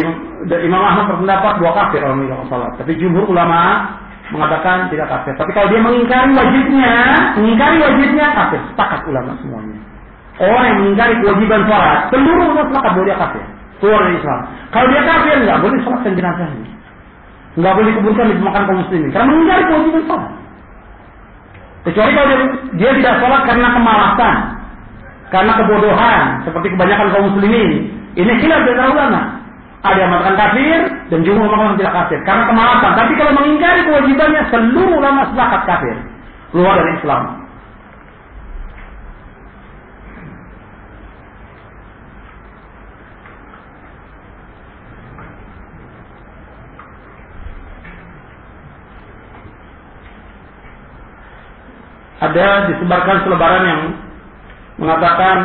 Imam Ahmad berpendapat 2 kafir orang meninggalkan salat. Tapi jumhur ulama mengatakan tidak kafir. Tapi kalau dia mengingkari wajibnya kafir. Sepakat ulama semuanya. Orang yang mengingkari kewajiban salat, seluruh ulama sepakat bahwa dia kafir, keluar dari Islam. Kalau dia kafir, nggak boleh salatkan jenazahnya, nggak boleh dikuburkan di pemakaman kaum muslimin karena mengingkari kewajiban salat. Kecuali kalau dia tidak salat karena kemalasan, karena kebodohan, seperti kebanyakan kaum muslimin. Ini khilaf di antara ulama. Ada yang mengatakan kafir dan jumhur mengatakan tidak kafir karena kemalasan. Tapi kalau mengingkari kewajibannya, seluruh ulama sepakat kafir, keluar dari Islam. Ada disebarkan selebaran yang mengatakan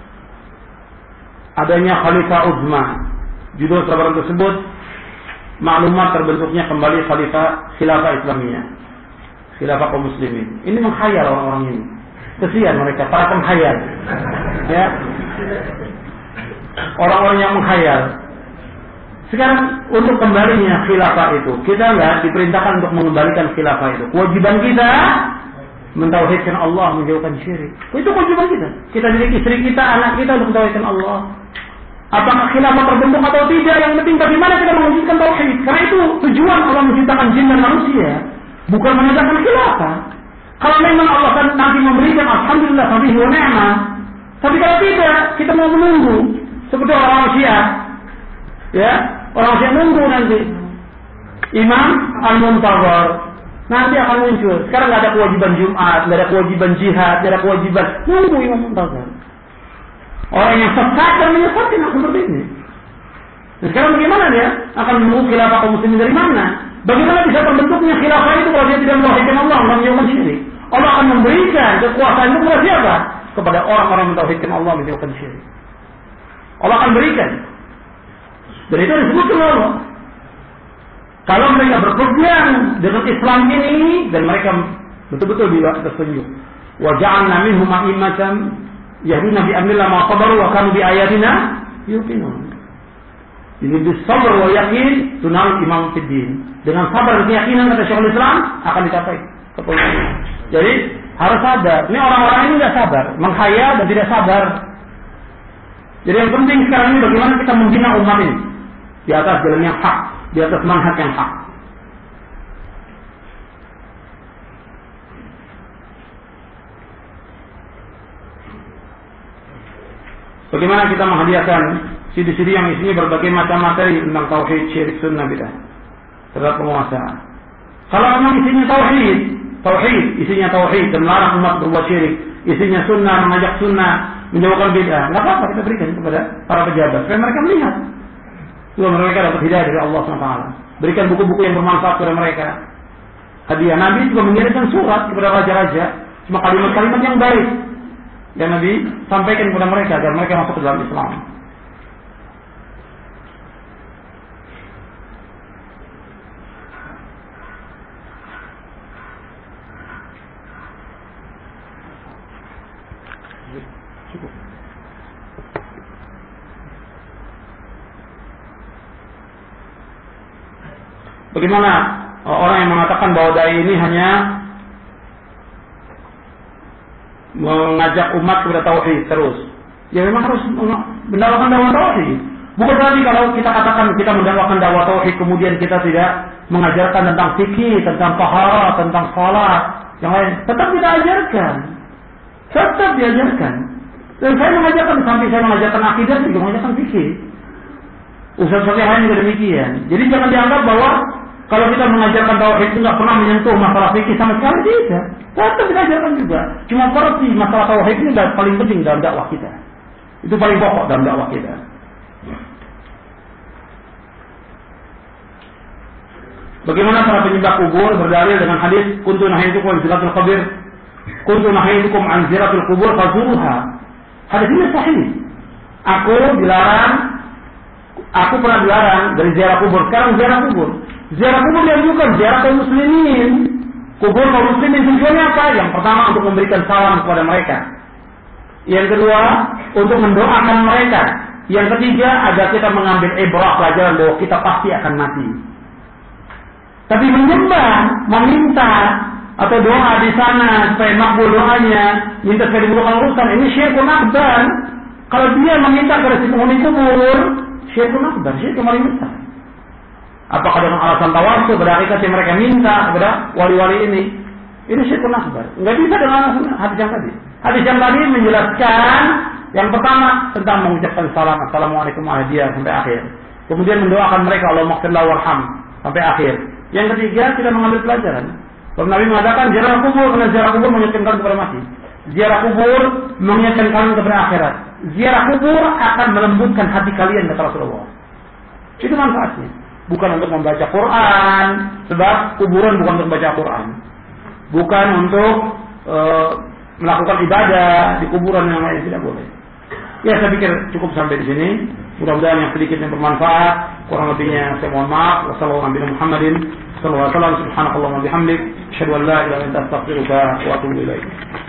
adanya Khalifah Uzma. Judul selebaran tersebut maklumat terbentuknya kembali khilafah Islamiyah, khilafah kaum muslimin. Ini menghayal orang-orang ini. Kesian mereka, para penghayal. Ya. Orang-orang yang menghayal. Sekarang untuk kembalinya khilafah itu, kita nggak diperintahkan untuk mengembalikan khilafah itu. Kewajiban kita mentauhidkan Allah, menjauhkan syirik. Itu kewajiban kita. Kita didik istri kita, anak kita untuk mentauhidkan Allah. Apakah khilafah terbentuk atau tidak, yang penting bagaimana kita mewujudkan tauhid. Karena itu tujuan Allah menciptakan jin dan manusia, bukan menegakkan khilafah. Kalau memang Allah kan nanti memberikan alhamdulillah wa ni'mah. Tapi kalau tidak, kita mau menunggu seperti orang Syiah. Ya, orang Syiah nunggu nanti Imam Al-Muntazar nanti akan muncul. Sekarang nggak ada kewajiban Jumat, nggak ada kewajiban jihad, nggak ada kewajiban, nunggu Imam Muntazar. Orang yang sesat dan menyesatkan seperti ini. Nah, sekarang bagaimana dia akan menunggu khilafah kaum muslimin dari mana? Bagaimana bisa terbentuknya khilafah itu kalau dia tidak mentauhidkan Allah, menjauhkan syirik? Allah akan memberikan kekuasaan itu kepada siapa? Kepada orang-orang mentauhidkan Allah, menjauhkan syirik. Allah akan berikan. Dan itu disebutkan Allah. Kalau mereka berpegang dengan Islam ini dan mereka betul-betul bila tersenyum. Wa ja'alna minhum a'immatan yahduna bi amrillah ma sabaru wa kanu bi ayatina yuqinun. Jadi bisabar wa yakin tunal imam fiddin. Dengan sabar dan keyakinan kata Syekhul Islam akan dicapai keputusan. Jadi harus sabar. Ini orang-orang ini tidak sabar, menghayal dan tidak sabar. Jadi yang penting sekarang ini bagaimana kita membina umat ini di atas jalan yang hak, di atas manhaj yang hak. Bagaimana kita menghadiahkan CD-CD yang isinya berbagai macam materi tentang tauhid, syirik, sunnah, bidah terhadap penguasa. Kalau memang isinya tauhid, isinya tauhid dan melarang umat berbuat syirik, isinya sunnah, mengajak sunnah, menjauhkan bidah, nggak apa-apa kita berikan kepada para pejabat supaya mereka melihat. Supaya mereka dapat hidayah dari Allah SWT. Berikan buku-buku yang bermanfaat kepada mereka. Hadiah. Nabi juga mengirimkan surat kepada raja-raja, cuma kalimat-kalimat yang baik yang Nabi sampaikan kepada mereka agar mereka masuk ke dalam Islam. Cukup. Bagaimana orang yang mengatakan bahwa dai ini hanya mengajak umat kepada tauhid terus? Ya memang harus mendakwakan dakwah tauhid. Bukan berarti kalau kita katakan kita mendakwakan dakwah tauhid kemudian kita tidak mengajarkan tentang fikih, tentang taharah, tentang salat, yang lain. Tetap kita ajarkan. Tetap diajarkan. Dan saya mengajarkan sampai saya mengajarkan akidah juga mengajarkan fikih. Ustaz-ustaz yang lain juga demikian. Jadi jangan dianggap bahwa kalau kita mengajarkan tauhid itu nggak pernah menyentuh masalah fikih sama sekali, tidak. Tetap kita ajarkan juga. Cuma seperti masalah tauhid ini paling penting dalam dakwah kita. Itu paling pokok dalam dakwah kita. Bagaimana para penyembah kubur berdalil dengan hadis kuntu nahaitukum an ziyaratil qabr, kuntu nahaitukum an ziyaratil qubur fazuruha. Hadis ini sahih. Aku pernah dilarang dari ziarah kubur. Sekarang ziarah kubur. Ziarah kubur dianjurkan, ziarah kaum muslimin. Kubur kaum muslimin tujuannya apa? Yang pertama untuk memberikan salam kepada mereka. Yang kedua untuk mendoakan mereka. Yang ketiga, agar kita mengambil ibrah pelajaran bahwa kita pasti akan mati. Tapi menyembah, meminta atau doa di sana supaya makbul doanya, minta supaya dibuktikan urusan, ini syirkun akbar. Kalau dia meminta kepada si penghuni kubur, syirkun akbar, syirkun paling besar. Apakah dengan alasan tawasul pada hakikat yang mereka minta kepada wali-wali ini? Ini syirkun akbar. Enggak bisa dengan alasan hadis yang tadi. Hadis yang tadi menjelaskan yang pertama tentang mengucapkan salam, assalamualaikum warahmatullahi sampai akhir. Kemudian mendoakan mereka, Allahumma ighfir lahu warham sampai akhir. Yang ketiga, kita mengambil pelajaran. Kalau Nabi mengatakan ziarah kubur, karena ziarah kubur mengingatkan kalian kepada mati. Ziarah kubur mengingatkan kalian kepada akhirat. Ziarah kubur akan melembutkan hati kalian, kata Rasulullah. Itu manfaatnya. Bukan untuk membaca Quran, sebab kuburan bukan untuk membaca Quran. Bukan untuk melakukan ibadah di kuburan yang lain, tidak boleh. Ya, saya pikir cukup sampai di sini. Mudah-mudahan yang sedikit yang bermanfaat. Kurang lebihnya saya mohon maaf. Wassalamualaikum warahmatullahi wabarakatuh. Subhanakallahumma bihamdik, asyhadu an la ilaha illa anta, astaghfiruka wa atubu ilaik.